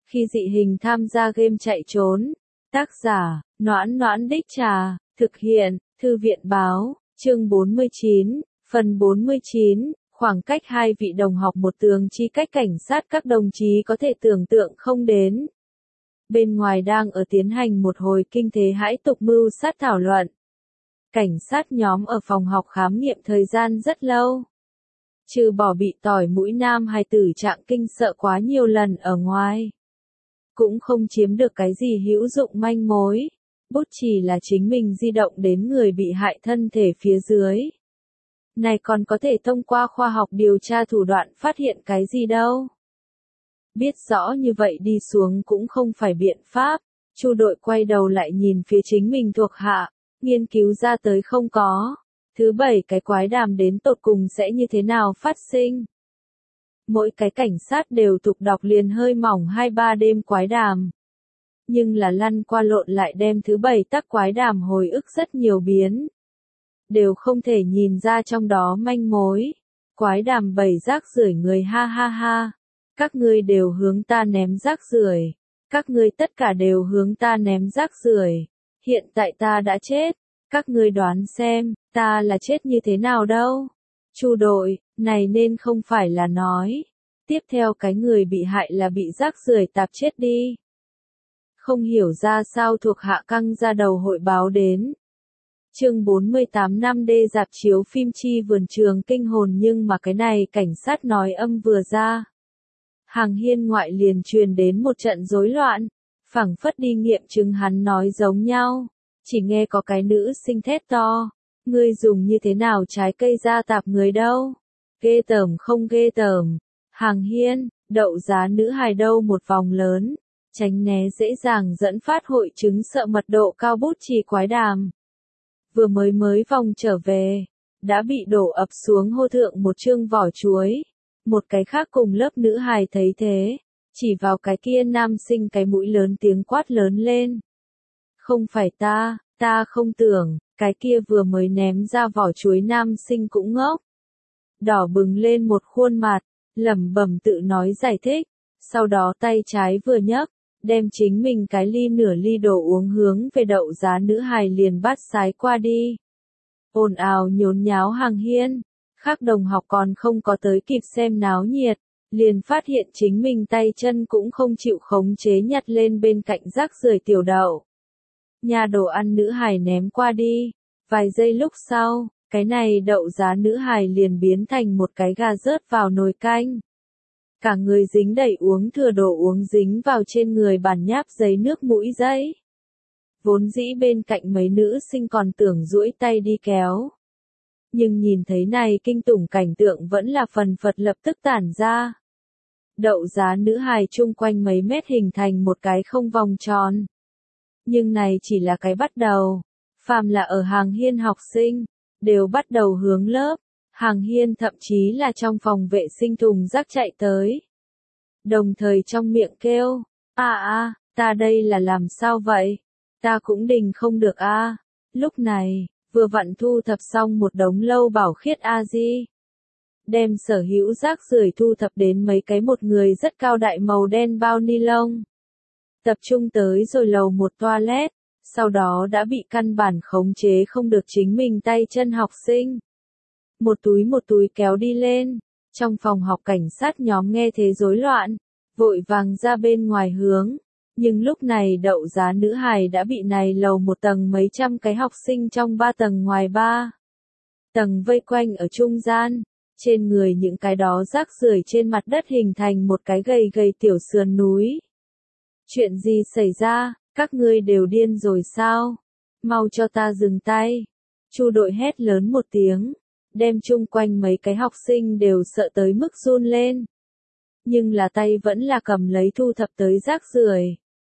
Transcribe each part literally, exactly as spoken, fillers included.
Khi dị hình tham gia game chạy trốn. Tác giả, Noãn Noãn Đích Trà, thực hiện, Thư viện Báo, chương bốn mươi chín, phần bốn mươi chín, khoảng cách hai vị đồng học một tường chi cách cảnh sát các đồng chí có thể tưởng tượng không đến. Bên ngoài đang ở tiến hành một hồi kinh thế hãi tục mưu sát thảo luận. Cảnh sát nhóm ở phòng học khám nghiệm thời gian rất lâu. Trừ bỏ bị tỏi mũi nam hài tử trạng kinh sợ quá nhiều lần ở ngoài. Cũng không chiếm được cái gì hữu dụng manh mối. Bút chỉ là chính mình di động đến người bị hại thân thể phía dưới. Này còn có thể thông qua khoa học điều tra thủ đoạn phát hiện cái gì đâu. Biết rõ như vậy đi xuống cũng không phải biện pháp. Chu đội quay đầu lại nhìn phía chính mình thuộc hạ, nghiên cứu ra tới không có. Thứ bảy cái quái đàm đến tột cùng sẽ như thế nào phát sinh. Mỗi cái cảnh sát đều tục đọc liền hơi mỏng hai ba đêm quái đàm. Nhưng là lăn qua lộn lại đem thứ bảy tắc quái đàm hồi ức rất nhiều biến. Đều không thể nhìn ra trong đó manh mối. Quái đàm bảy rác rưởi người ha ha ha. Các ngươi đều hướng ta ném rác rưởi. Các ngươi tất cả đều hướng ta ném rác rưởi. Hiện tại ta đã chết. Các ngươi đoán xem, ta là chết như thế nào đâu. Chu đội, này nên không phải là nói. Tiếp theo cái người bị hại là bị rác rưởi tạp chết đi. Không hiểu ra sao thuộc hạ căng ra đầu hội báo đến. Chương bốn mươi tám năm đê dạp chiếu phim chi vườn trường kinh hồn nhưng mà cái này cảnh sát nói âm vừa ra. Hàng hiên ngoại liền truyền đến một trận rối loạn, phảng phất đi nghiệm chứng hắn nói giống nhau. Chỉ nghe có cái nữ sinh thét to, ngươi dùng như thế nào trái cây ra tạp người đâu, ghê tởm không ghê tởm. Hàng hiên, đậu giá nữ hài đâu một vòng lớn, tránh né dễ dàng dẫn phát hội chứng sợ mật độ cao bút chì quái đàm. Vừa mới mới vòng trở về, đã bị đổ ập xuống hô thượng một chương vỏ chuối. Một cái khác cùng lớp nữ hài thấy thế, chỉ vào cái kia nam sinh cái mũi lớn tiếng quát lớn lên. Không phải ta, ta không tưởng, cái kia vừa mới ném ra vỏ chuối nam sinh cũng ngốc. Đỏ bừng lên một khuôn mặt, lẩm bẩm tự nói giải thích, sau đó tay trái vừa nhấc, đem chính mình cái ly nửa ly đồ uống hướng về đậu giá nữ hài liền bắt sái qua đi. Ồn ào nhốn nháo hàng hiên, khác đồng học còn không có tới kịp xem náo nhiệt, liền phát hiện chính mình tay chân cũng không chịu khống chế nhặt lên bên cạnh rác rưởi tiểu đậu. Nhà đồ ăn nữ hài ném qua đi, vài giây lúc sau, cái này đậu giá nữ hài liền biến thành một cái gà rớt vào nồi canh. Cả người dính đầy uống thừa đồ uống dính vào trên người bản nháp giấy nước mũi giấy. Vốn dĩ bên cạnh mấy nữ sinh còn tưởng duỗi tay đi kéo. Nhưng nhìn thấy này kinh tủng cảnh tượng vẫn là phần phật lập tức tản ra. Đậu giá nữ hài chung quanh mấy mét hình thành một cái không vòng tròn. Nhưng này chỉ là cái bắt đầu. Phàm là ở hàng hiên học sinh, đều bắt đầu hướng lớp. Hàng hiên thậm chí là trong phòng vệ sinh thùng rác chạy tới. Đồng thời trong miệng kêu, a a, ta đây là làm sao vậy? Ta cũng đình không được a. Lúc này, vừa vặn thu thập xong một đống lâu bảo khiết a di. Đem sở hữu rác rưởi thu thập đến mấy cái một người rất cao đại màu đen bao ni lông. Tập trung tới rồi lầu một toilet, sau đó đã bị căn bản khống chế không được chính mình tay chân học sinh. Một túi một túi kéo đi lên, trong phòng học cảnh sát nhóm nghe thế rối loạn, vội vàng ra bên ngoài hướng. Nhưng lúc này đậu giá nữ hài đã bị này lầu một tầng mấy trăm cái học sinh trong ba tầng ngoài ba tầng vây quanh ở trung gian, trên người những cái đó rác rưởi trên mặt đất hình thành một cái gầy gầy tiểu sườn núi. Chuyện gì xảy ra, các ngươi đều điên rồi sao? Mau cho ta dừng tay. Chu đội hét lớn một tiếng, đem chung quanh mấy cái học sinh đều sợ tới mức run lên. Nhưng là tay vẫn là cầm lấy thu thập tới rác rưởi.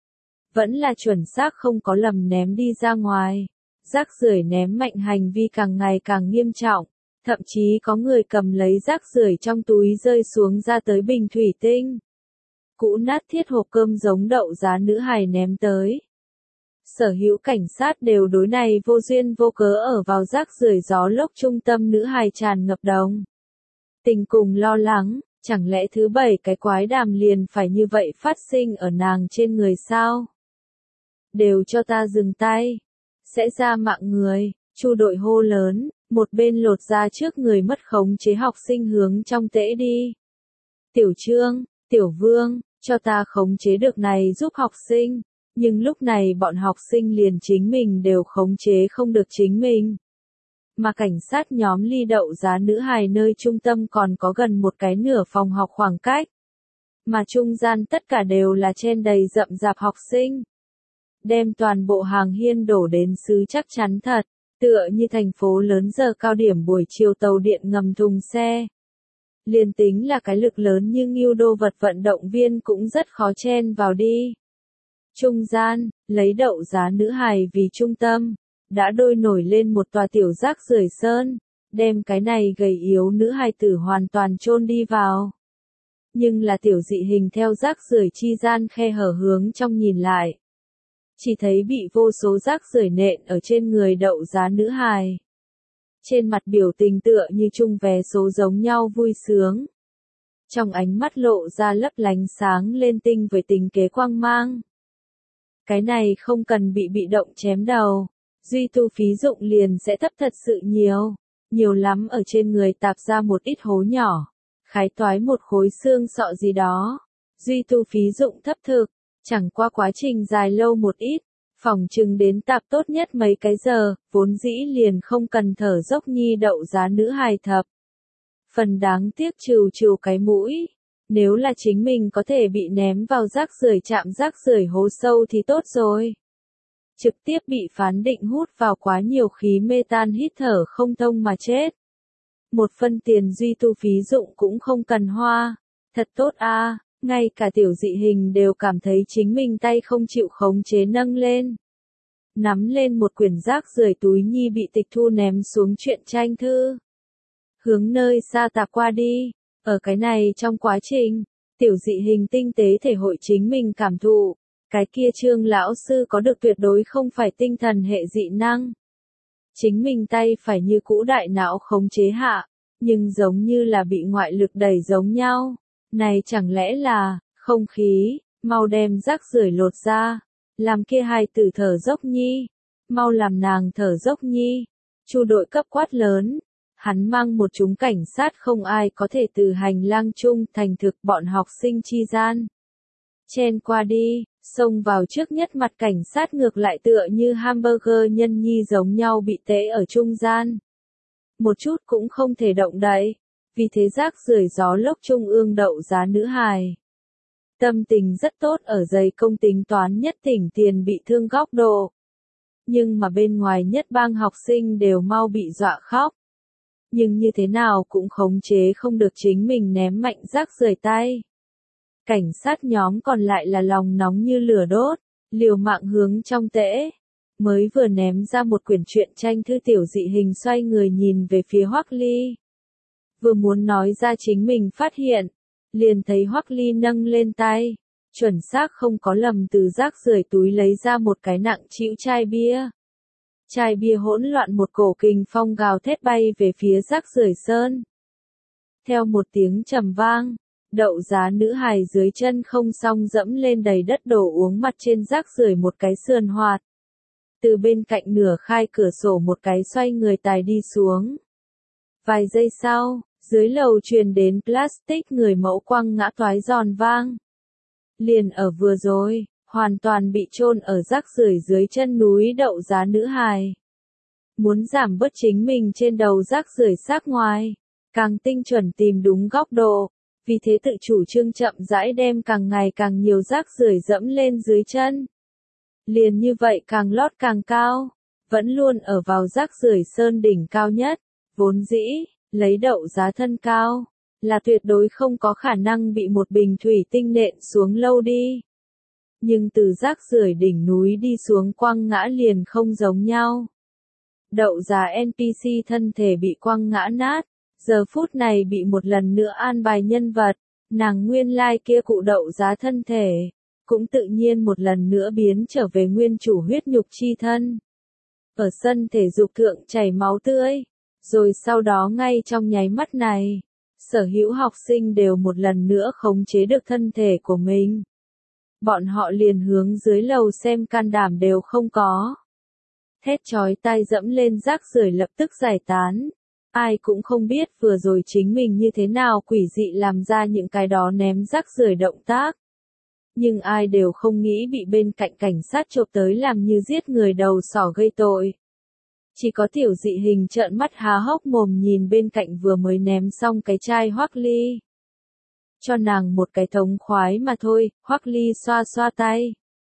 Vẫn là chuẩn xác không có lầm ném đi ra ngoài. Rác rưởi ném mạnh hành vi càng ngày càng nghiêm trọng. Thậm chí có người cầm lấy rác rưởi trong túi rơi xuống ra tới bình thủy tinh. Cũ nát thiết hộp cơm giống đậu giá nữ hài ném tới. Sở hữu cảnh sát đều đối này vô duyên vô cớ ở vào rác rưởi gió lốc trung tâm nữ hài tràn ngập đồng tình cùng lo lắng, Chẳng lẽ thứ bảy cái quái đàm liền phải như vậy phát sinh ở nàng trên người sao? Đều cho ta dừng tay. Sẽ ra mạng người, Chu đội hô lớn, một bên lột ra trước người mất khống chế học sinh hướng trong tễ đi. Tiểu Trương, Tiểu Vương, cho ta khống chế được này giúp học sinh. Nhưng lúc này bọn học sinh liền chính mình đều khống chế không được chính mình. Mà cảnh sát nhóm ly đậu giá nữ hài nơi trung tâm còn có gần một cái nửa phòng học khoảng cách. Mà trung gian tất cả đều là chen đầy rậm rạp học sinh. Đem toàn bộ hàng hiên đổ đến xứ chắc chắn thật, tựa như thành phố lớn giờ cao điểm buổi chiều tàu điện ngầm thùng xe. Liền tính là cái lực lớn như ngưu đô vật vận động viên cũng rất khó chen vào đi. Trung gian, lấy đậu giá nữ hài vì trung tâm, đã đôi nổi lên một tòa tiểu rác rưởi sơn, đem cái này gầy yếu nữ hài tử hoàn toàn chôn đi vào. Nhưng là tiểu dị hình theo rác rưởi chi gian khe hở hướng trong nhìn lại. Chỉ thấy bị vô số rác rưởi nện ở trên người đậu giá nữ hài. Trên mặt biểu tình tựa như chung vé số giống nhau vui sướng. Trong ánh mắt lộ ra lấp lánh sáng lên tinh với tình kế quang mang. Cái này không cần bị bị động chém đầu. Duy tu phí dụng liền sẽ thấp thật sự nhiều. Nhiều lắm ở trên người tạp ra một ít hố nhỏ. Khái toái một khối xương sọ gì đó. Duy tu phí dụng thấp thực. Chẳng qua quá trình dài lâu một ít. Phòng chừng đến tạp tốt nhất mấy cái giờ. Vốn dĩ liền không cần thở dốc nhi đậu giá nữ hài thập. Phần đáng tiếc trừ trừ cái mũi. Nếu là chính mình có thể bị ném vào rác rưởi chạm rác rưởi hố sâu thì tốt rồi. Trực tiếp bị phán định hút vào quá nhiều khí mê tan hít thở không thông mà chết. Một phân tiền duy tu phí dụng cũng không cần hoa. Thật tốt a, à, ngay cả tiểu dị hình đều cảm thấy chính mình tay không chịu khống chế nâng lên. Nắm lên một quyển rác rưởi túi nhi bị tịch thu ném xuống truyện tranh thư. Hướng nơi xa tạp qua đi. Ở cái này trong quá trình, tiểu dị hình tinh tế thể hội chính mình cảm thụ. Cái kia Trương lão sư có được tuyệt đối không phải tinh thần hệ dị năng. Chính mình tay phải như cũ đại não khống chế hạ, nhưng giống như là bị ngoại lực đẩy giống nhau. Này chẳng lẽ là, không khí, mau đem rác rưởi lột ra, làm kia hài tử thở dốc nhi, mau làm nàng thở dốc nhi. Chu đội cấp quát lớn. Hắn mang một chúng cảnh sát không ai có thể từ hành lang chung thành thực bọn học sinh chi gian. Chen qua đi, xông vào trước nhất mặt cảnh sát ngược lại tựa như hamburger nhân nhi giống nhau bị tễ ở trung gian. Một chút cũng không thể động đậy, vì thế rác rưởi gió lốc trung ương đậu giá nữ hài. Tâm tình rất tốt ở dày công tính toán nhất tỉnh tiền bị thương góc độ. Nhưng mà bên ngoài nhất bang học sinh đều mau bị dọa khóc. Nhưng như thế nào cũng khống chế không được chính mình ném mạnh rác rưởi tay. Cảnh sát nhóm còn lại là lòng nóng như lửa đốt, liều mạng hướng trong tễ. Mới vừa ném ra một quyển truyện tranh thư tiểu dị hình xoay người nhìn về phía Hoắc Ly. Vừa muốn nói ra chính mình phát hiện, liền thấy Hoắc Ly nâng lên tay, chuẩn xác không có lầm từ rác rưởi túi lấy ra một cái nặng trĩu chai bia. Chai bia hỗn loạn một cổ kình phong gào thét bay về phía rác rưởi sơn. Theo một tiếng trầm vang, đậu giá nữ hài dưới chân không song dẫm lên đầy đất đổ uống mặt trên rác rưởi một cái sườn hoạt. Từ bên cạnh nửa khai cửa sổ một cái xoay người tài đi xuống. Vài giây sau, dưới lầu truyền đến plastic người mẫu quăng ngã toái giòn vang. Liền ở vừa rồi, hoàn toàn bị chôn ở rác rưởi dưới chân núi đậu giá nữ hài. Muốn giảm bớt chính mình trên đầu rác rưởi xác ngoài, càng tinh chuẩn tìm đúng góc độ, vì thế tự chủ trương chậm rãi đem càng ngày càng nhiều rác rưởi dẫm lên dưới chân. Liền như vậy càng lót càng cao, vẫn luôn ở vào rác rưởi sơn đỉnh cao nhất, vốn dĩ, lấy đậu giá thân cao, là tuyệt đối không có khả năng bị một bình thủy tinh nện xuống lâu đi. Nhưng từ rác rưởi đỉnh núi đi xuống quăng ngã liền không giống nhau. Đậu giá en pê xê thân thể bị quăng ngã nát, giờ phút này bị một lần nữa an bài nhân vật, nàng nguyên lai kia cụ đậu giá thân thể, cũng tự nhiên một lần nữa biến trở về nguyên chủ huyết nhục chi thân. Ở sân thể dục thượng chảy máu tươi, rồi sau đó ngay trong nháy mắt này, sở hữu học sinh đều một lần nữa khống chế được thân thể của mình. Bọn họ liền hướng dưới lầu xem, can đảm đều không có. Thét chói tai dẫm lên rác rưởi lập tức giải tán. Ai cũng không biết vừa rồi chính mình như thế nào quỷ dị làm ra những cái đó ném rác rưởi động tác. Nhưng ai đều không nghĩ bị bên cạnh cảnh sát chộp tới làm như giết người đầu sỏ gây tội. Chỉ có tiểu dị hình trợn mắt há hốc mồm nhìn bên cạnh vừa mới ném xong cái chai Hoắc Ly. Cho nàng một cái thống khoái mà thôi, Hoắc Ly xoa xoa tay.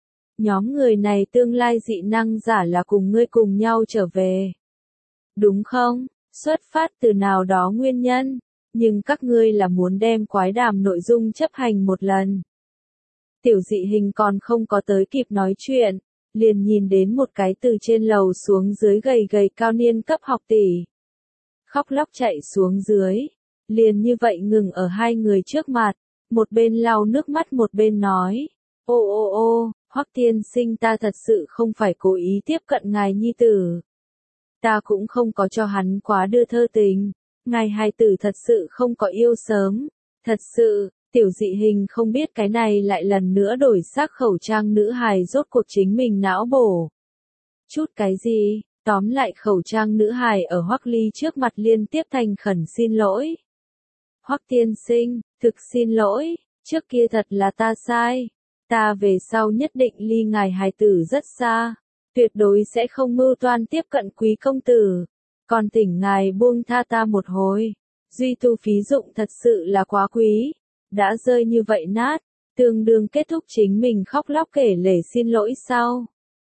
Nhóm người này tương lai dị năng giả là cùng ngươi cùng nhau trở về. Đúng không? Xuất phát từ nào đó nguyên nhân, nhưng các ngươi là muốn đem quái đàm nội dung chấp hành một lần. Tiểu dị hình còn không có tới kịp nói chuyện, liền nhìn đến một cái từ trên lầu xuống dưới gầy gầy cao niên cấp học tỷ. Khóc lóc chạy xuống dưới, liền như vậy ngừng ở hai người trước mặt, một bên lau nước mắt một bên nói, ô ô ô, Hoắc tiên sinh, ta thật sự không phải cố ý tiếp cận ngài nhi tử. Ta cũng không có cho hắn quá đưa thơ tình, ngài hài tử thật sự không có yêu sớm, thật sự. Tiểu dị hình không biết cái này lại lần nữa đổi xác khẩu trang nữ hài rốt cuộc chính mình não bổ. Chút cái gì, tóm lại khẩu trang nữ hài ở Hoắc Ly trước mặt liên tiếp thành khẩn xin lỗi. Hoắc tiên sinh, thực xin lỗi, trước kia thật là ta sai. Ta về sau nhất định ly ngài hài tử rất xa, tuyệt đối sẽ không mưu toan tiếp cận quý công tử. Còn thỉnh ngài buông tha ta một hồi, duy tu phí dụng thật sự là quá quý. Đã rơi như vậy nát, tương đương kết thúc chính mình khóc lóc kể lể xin lỗi sau.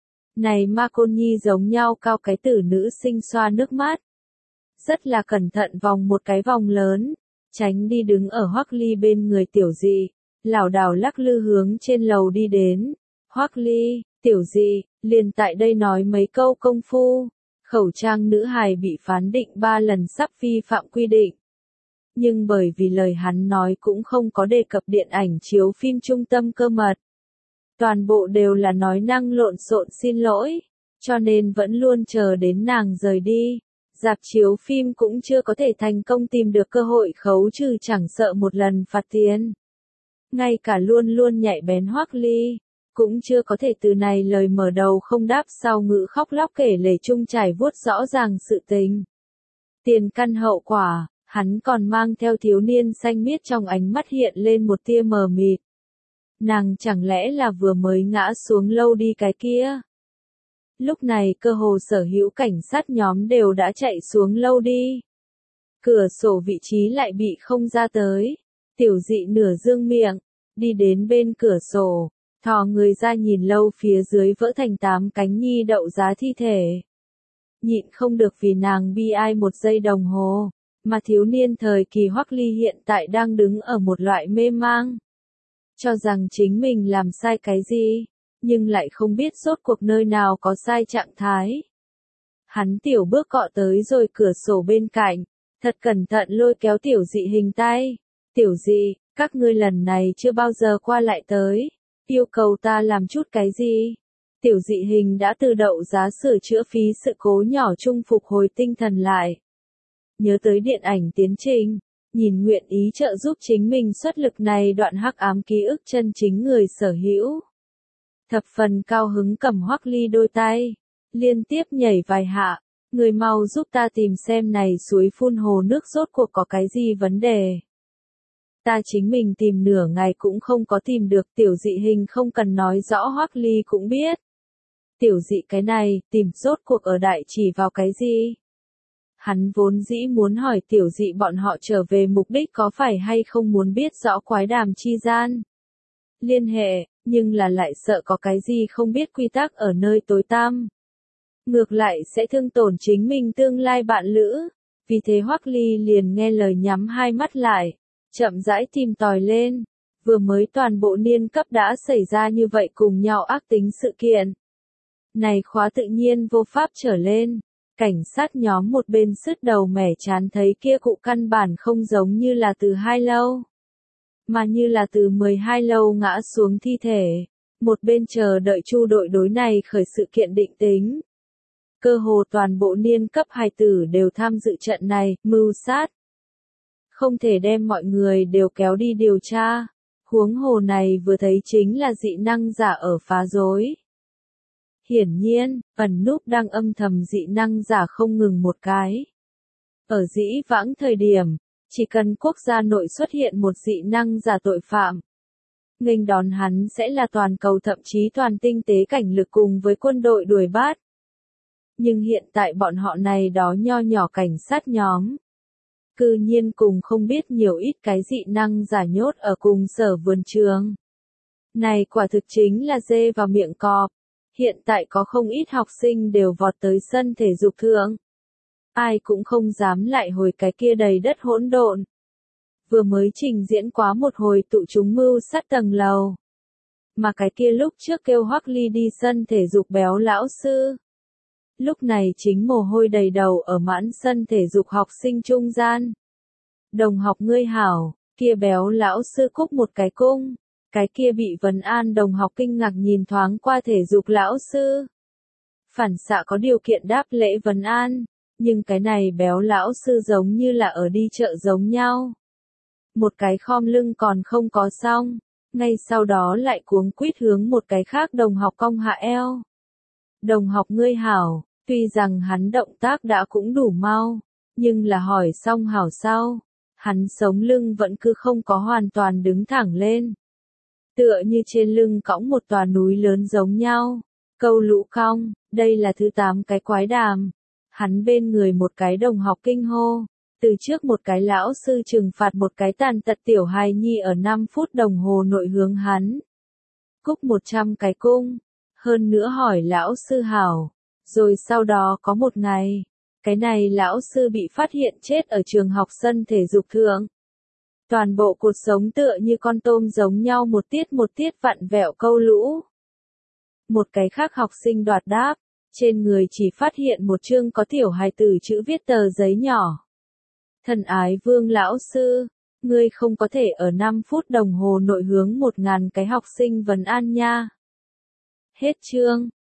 Này ma côn nhi giống nhau cao cái tử nữ sinh xoa nước mắt. Rất là cẩn thận vòng một cái vòng lớn, tránh đi đứng ở Hoắc Ly bên người tiểu dị, lảo đảo lắc lư hướng trên lầu đi đến. Hoắc Ly, tiểu dị, liền tại đây nói mấy câu công phu, khẩu trang nữ hài bị phán định ba lần sắp vi phạm quy định. Nhưng bởi vì lời hắn nói cũng không có đề cập điện ảnh chiếu phim trung tâm cơ mật. Toàn bộ đều là nói năng lộn xộn xin lỗi, cho nên vẫn luôn chờ đến nàng rời đi. Rạp chiếu phim cũng chưa có thể thành công tìm được cơ hội khấu trừ, chẳng sợ một lần phạt tiền. Ngay cả luôn luôn nhạy bén Hoắc Ly, cũng chưa có thể từ này lời mở đầu không đáp sau ngữ khóc lóc kể lể chung trải vuốt rõ ràng sự tình. Tiền căn hậu quả. Hắn còn mang theo thiếu niên xanh miết, trong ánh mắt hiện lên một tia mờ mịt. Nàng chẳng lẽ là vừa mới ngã xuống lâu đi cái kia? Lúc này cơ hồ sở hữu cảnh sát nhóm đều đã chạy xuống lâu đi. Cửa sổ vị trí lại bị không ra tới. Tiểu dị nửa dương miệng, đi đến bên cửa sổ, thò người ra nhìn lâu phía dưới vỡ thành tám cánh nhi đậu giá thi thể. Nhịn không được vì nàng bi ai một giây đồng hồ. Mà thiếu niên thời kỳ Hoắc Ly hiện tại đang đứng ở một loại mê mang. Cho rằng chính mình làm sai cái gì, nhưng lại không biết rốt cuộc nơi nào có sai trạng thái. Hắn tiểu bước cọ tới rồi cửa sổ bên cạnh, thật cẩn thận lôi kéo tiểu dị hình tay. Tiểu dị, các ngươi lần này chưa bao giờ qua lại tới, yêu cầu ta làm chút cái gì? Tiểu dị hình đã từ đậu giá sửa chữa phí sự cố nhỏ chung phục hồi tinh thần lại. Nhớ tới điện ảnh tiến trình, nhìn nguyện ý trợ giúp chính mình xuất lực này đoạn hắc ám ký ức chân chính người sở hữu. Thập phần cao hứng cầm Hoắc Ly đôi tay, liên tiếp nhảy vài hạ, người mau giúp ta tìm xem này suối phun hồ nước rốt cuộc có cái gì vấn đề. Ta chính mình tìm nửa ngày cũng không có tìm được, tiểu dị hình không cần nói rõ Hoắc Ly cũng biết. Tiểu dị cái này, tìm rốt cuộc ở đại chỉ vào cái gì? Hắn vốn dĩ muốn hỏi tiểu dị bọn họ trở về mục đích có phải hay không muốn biết rõ quái đàm chi gian liên hệ, nhưng là lại sợ có cái gì không biết quy tắc ở nơi tối tăm. Ngược lại sẽ thương tổn chính mình tương lai bạn lữ, vì thế Hoắc Ly liền nghe lời nhắm hai mắt lại, chậm rãi tìm tòi lên, vừa mới toàn bộ niên cấp đã xảy ra như vậy cùng nhau ác tính sự kiện. Này khóa tự nhiên vô pháp trở lên. Cảnh sát nhóm một bên sứt đầu mẻ chán thấy kia cụ căn bản không giống như là từ hai lâu, mà như là từ mười hai lâu ngã xuống thi thể. Một bên chờ đợi Chu đội đối này khởi sự kiện định tính. Cơ hồ toàn bộ niên cấp hài tử đều tham dự trận này, mưu sát. không thể đem mọi người đều kéo đi điều tra. Huống hồ này vừa thấy chính là dị năng giả ở phá rối. Hiển nhiên, ẩn núp đang âm thầm dị năng giả không ngừng một cái. Ở dĩ vãng thời điểm, chỉ cần quốc gia nội xuất hiện một dị năng giả tội phạm, nghênh đón hắn sẽ là toàn cầu thậm chí toàn tinh tế cảnh lực cùng với quân đội đuổi bắt. Nhưng hiện tại bọn họ này đó nho nhỏ cảnh sát nhóm, cư nhiên cùng không biết nhiều ít cái dị năng giả nhốt ở cùng sở vườn trường. Này quả thực chính là dê vào miệng cọp. Hiện tại có không ít học sinh đều vọt tới sân thể dục thượng. Ai cũng không dám lại hồi cái kia đầy đất hỗn độn. Vừa mới trình diễn quá một hồi tụ chúng mưu sát tầng lầu. Mà cái kia lúc trước kêu Hoắc Ly đi sân thể dục béo lão sư. Lúc này chính mồ hôi đầy đầu ở mãn sân thể dục học sinh trung gian. Đồng học ngươi hảo, kia béo lão sư cúc một cái cung. Cái kia bị vấn an đồng học kinh ngạc nhìn thoáng qua thể dục lão sư. Phản xạ có điều kiện đáp lễ vấn an, nhưng cái này béo lão sư giống như là ở đi chợ giống nhau. Một cái khom lưng còn không có xong, ngay sau đó lại cuống quýt hướng một cái khác đồng học cong hạ eo. Đồng học ngươi hảo, tuy rằng hắn động tác đã cũng đủ mau, nhưng là hỏi xong hảo sau, hắn sống lưng vẫn cứ không có hoàn toàn đứng thẳng lên. Tựa như trên lưng cõng một tòa núi lớn giống nhau. Câu lũ cong, đây là thứ tám cái quái đàm. Hắn bên người một cái đồng học kinh hô. Từ trước một cái lão sư trừng phạt một cái tàn tật tiểu hài nhi ở năm phút đồng hồ nội hướng hắn. Cúc một trăm cái cung. Hơn nữa hỏi lão sư hảo. Rồi sau đó có một ngày, cái này lão sư bị phát hiện chết ở trường học sân thể dục thượng. Toàn bộ cột sống tựa như con tôm giống nhau một tiết một tiết vặn vẹo câu lũ. Một cái khác học sinh đoạt đáp, trên người chỉ phát hiện một chương có tiểu hài tử chữ viết tờ giấy nhỏ. Thân ái Vương lão sư, ngươi không có thể ở năm phút đồng hồ nội hướng một ngàn cái học sinh vấn an nha. Hết chương.